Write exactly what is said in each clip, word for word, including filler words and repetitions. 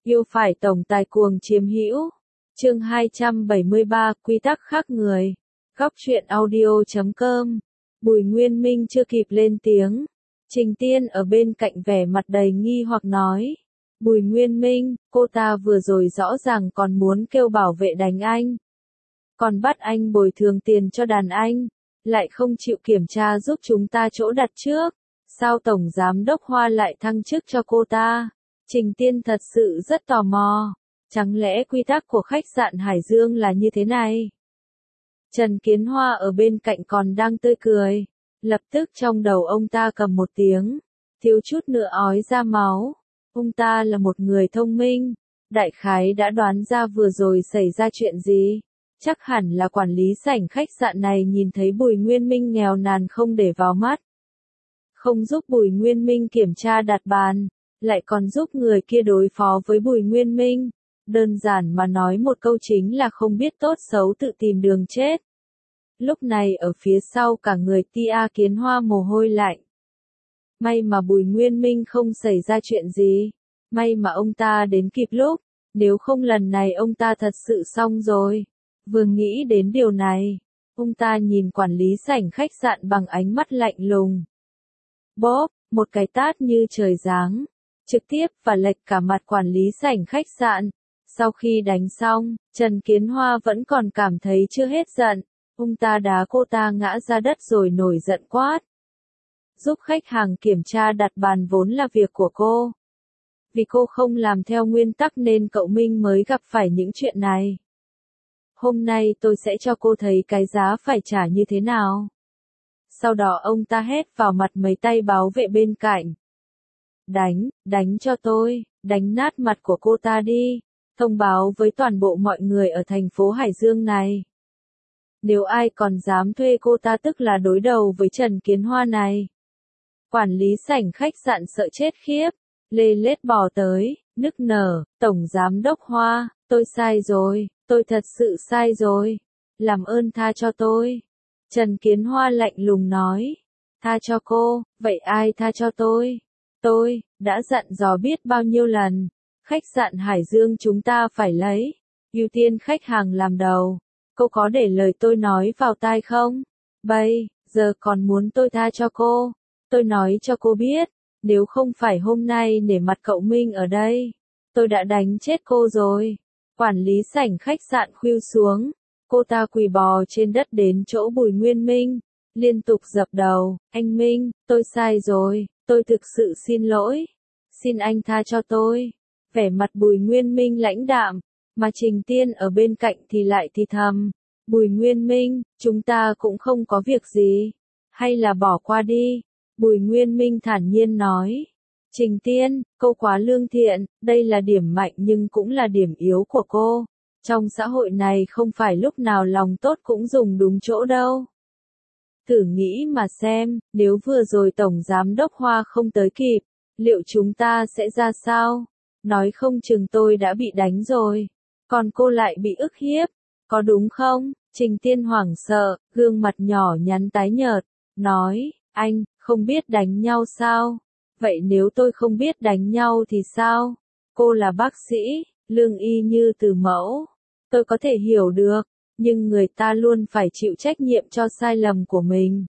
Yêu phải tổng tài cuồng chiếm hữu. Chương hai trăm bảy mươi ba, quy tắc khác người. Góc truyện audio chấm com. Bùi Nguyên Minh chưa kịp lên tiếng. Trình Tiên ở bên cạnh vẻ mặt đầy nghi hoặc nói. Bùi Nguyên Minh, cô ta vừa rồi rõ ràng còn muốn kêu bảo vệ đánh anh. Còn bắt anh bồi thường tiền cho đàn anh. Lại không chịu kiểm tra giúp chúng ta chỗ đặt trước. Sao Tổng Giám Đốc Hoa lại thăng chức cho cô ta? Trình Tiên thật sự rất tò mò. Chẳng lẽ quy tắc của khách sạn Hải Dương là như thế này? Trần Kiến Hoa ở bên cạnh còn đang tươi cười. Lập tức trong đầu ông ta cầm một tiếng. Thiếu chút nữa ói ra máu. Ông ta là một người thông minh. Đại khái đã đoán ra vừa rồi xảy ra chuyện gì. Chắc hẳn là quản lý sảnh khách sạn này nhìn thấy Bùi Nguyên Minh nghèo nàn không để vào mắt. Không giúp Bùi Nguyên Minh kiểm tra đặt bàn. Lại còn giúp người kia đối phó với Bùi Nguyên Minh. Đơn giản mà nói một câu chính là không biết tốt xấu tự tìm đường chết. Lúc này ở phía sau cả người Tia Kiến Hoa mồ hôi lạnh. May mà Bùi Nguyên Minh không xảy ra chuyện gì. May mà ông ta đến kịp lúc. Nếu không lần này ông ta thật sự xong rồi. Vừa nghĩ đến điều này. Ông ta nhìn quản lý sảnh khách sạn bằng ánh mắt lạnh lùng. Bóp, một cái tát như trời giáng. Trực tiếp và lệch cả mặt quản lý sảnh khách sạn. Sau khi đánh xong, Trần Kiến Hoa vẫn còn cảm thấy chưa hết giận. Ông ta đá cô ta ngã ra đất rồi nổi giận quát. Giúp khách hàng kiểm tra đặt bàn vốn là việc của cô. Vì cô không làm theo nguyên tắc nên cậu Minh mới gặp phải những chuyện này. Hôm nay tôi sẽ cho cô thấy cái giá phải trả như thế nào. Sau đó ông ta hét vào mặt mấy tay bảo vệ bên cạnh. Đánh, đánh cho tôi, đánh nát mặt của cô ta đi. Thông báo với toàn bộ mọi người ở thành phố Hải Dương này. Nếu ai còn dám thuê cô ta tức là đối đầu với Trần Kiến Hoa này. Quản lý sảnh khách sạn sợ chết khiếp. Lê lết bò tới, nức nở, Tổng Giám Đốc Hoa, tôi sai rồi, tôi thật sự sai rồi. Làm ơn tha cho tôi. Trần Kiến Hoa lạnh lùng nói. Tha cho cô, vậy ai tha cho tôi? Tôi, đã dặn dò biết bao nhiêu lần. Khách sạn Hải Dương chúng ta phải lấy. Ưu tiên khách hàng làm đầu. Cô có để lời tôi nói vào tai không? Bây giờ còn muốn tôi tha cho cô. Tôi nói cho cô biết. Nếu không phải hôm nay nể mặt cậu Minh ở đây. Tôi đã đánh chết cô rồi. Quản lý sảnh khách sạn khuỵu xuống. Cô ta quỳ bò trên đất đến chỗ Bùi Nguyên Minh. Liên tục dập đầu. Anh Minh, tôi sai rồi. Tôi thực sự xin lỗi. Xin anh tha cho tôi. Vẻ mặt Bùi Nguyên Minh lãnh đạm. Mà Trình Tiên ở bên cạnh thì lại thì thầm. Bùi Nguyên Minh, chúng ta cũng không có việc gì. Hay là bỏ qua đi. Bùi Nguyên Minh thản nhiên nói. Trình Tiên, cô quá lương thiện, đây là điểm mạnh nhưng cũng là điểm yếu của cô. Trong xã hội này không phải lúc nào lòng tốt cũng dùng đúng chỗ đâu. Thử nghĩ mà xem, nếu vừa rồi Tổng Giám Đốc Hoa không tới kịp, liệu chúng ta sẽ ra sao? Nói không chừng tôi đã bị đánh rồi. Còn cô lại bị ức hiếp. Có đúng không? Trình Tiên hoảng sợ, gương mặt nhỏ nhắn tái nhợt. Nói, anh, không biết đánh nhau sao? Vậy nếu tôi không biết đánh nhau thì sao? Cô là bác sĩ, lương y như từ mẫu. Tôi có thể hiểu được, nhưng người ta luôn phải chịu trách nhiệm cho sai lầm của mình.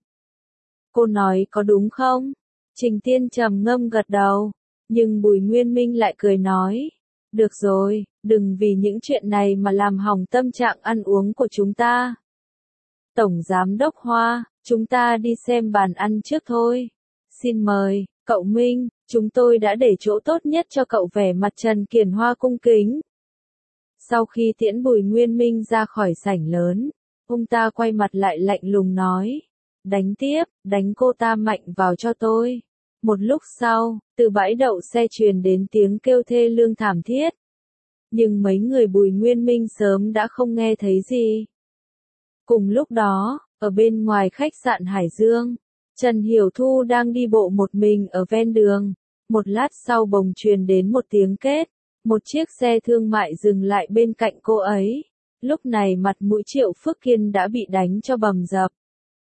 Cô nói có đúng không? Trình Tiên trầm ngâm gật đầu. Nhưng Bùi Nguyên Minh lại cười nói. Được rồi, đừng vì những chuyện này mà làm hỏng tâm trạng ăn uống của chúng ta. Tổng Giám Đốc Hoa, chúng ta đi xem bàn ăn trước thôi. Xin mời, cậu Minh, chúng tôi đã để chỗ tốt nhất cho cậu. Vẻ mặt Trần Kiến Hoa cung kính. Sau khi tiễn Bùi Nguyên Minh ra khỏi sảnh lớn, ông ta quay mặt lại lạnh lùng nói. Đánh tiếp, đánh cô ta mạnh vào cho tôi. Một lúc sau, từ bãi đậu xe truyền đến tiếng kêu thê lương thảm thiết. Nhưng mấy người Bùi Nguyên Minh sớm đã không nghe thấy gì. Cùng lúc đó, ở bên ngoài khách sạn Hải Dương, Trần Hiểu Thu đang đi bộ một mình ở ven đường. Một lát sau bỗng truyền đến một tiếng két. Một chiếc xe thương mại dừng lại bên cạnh cô ấy. Lúc này mặt mũi Triệu Phước Kiên đã bị đánh cho bầm dập.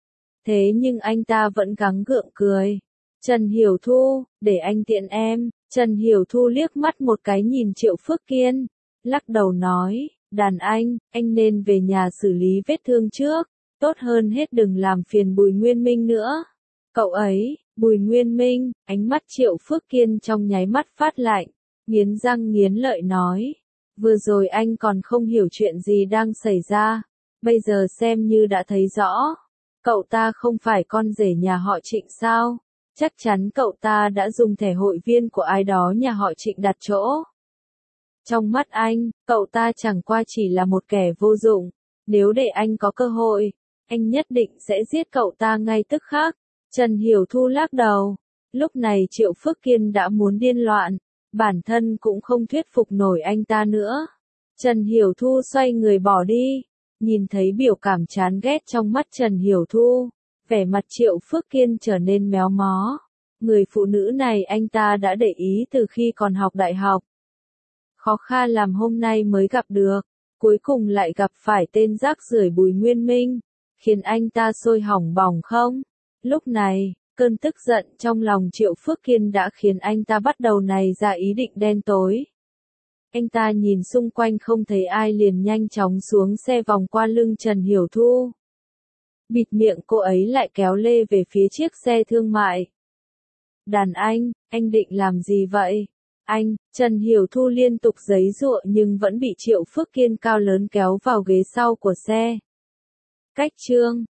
Thế nhưng anh ta vẫn gắng gượng cười. Trần Hiểu Thu, để anh tiện em. Trần Hiểu Thu liếc mắt một cái nhìn Triệu Phước Kiên, lắc đầu nói, đàn anh, anh nên về nhà xử lý vết thương trước, tốt hơn hết đừng làm phiền Bùi Nguyên Minh nữa. Cậu ấy, Bùi Nguyên Minh, ánh mắt Triệu Phước Kiên trong nháy mắt phát lạnh, nghiến răng nghiến lợi nói, vừa rồi anh còn không hiểu chuyện gì đang xảy ra, bây giờ xem như đã thấy rõ, cậu ta không phải con rể nhà họ Trịnh sao, chắc chắn cậu ta đã dùng thẻ hội viên của ai đó nhà họ Trịnh đặt chỗ. Trong mắt anh, cậu ta chẳng qua chỉ là một kẻ vô dụng, nếu để anh có cơ hội, anh nhất định sẽ giết cậu ta ngay tức khắc. Trần Hiểu Thu lắc đầu, lúc này Triệu Phước Kiên đã muốn điên loạn, bản thân cũng không thuyết phục nổi anh ta nữa. Trần Hiểu Thu xoay người bỏ đi, nhìn thấy biểu cảm chán ghét trong mắt Trần Hiểu Thu, vẻ mặt Triệu Phước Kiên trở nên méo mó. Người phụ nữ này anh ta đã để ý từ khi còn học đại học. Khó khăn làm hôm nay mới gặp được, cuối cùng lại gặp phải tên rác rưởi Bùi Nguyên Minh, khiến anh ta sôi hỏng bỏng không? Lúc này, cơn tức giận trong lòng Triệu Phước Kiên đã khiến anh ta bắt đầu nảy ra ý định đen tối. Anh ta nhìn xung quanh không thấy ai liền nhanh chóng xuống xe vòng qua lưng Trần Hiểu Thu. Bịt miệng cô ấy lại kéo lê về phía chiếc xe thương mại. Đàn anh, anh định làm gì vậy? Anh, Trần Hiểu Thu liên tục giãy giụa nhưng vẫn bị Triệu Phước Kiên cao lớn kéo vào ghế sau của xe. Cách chương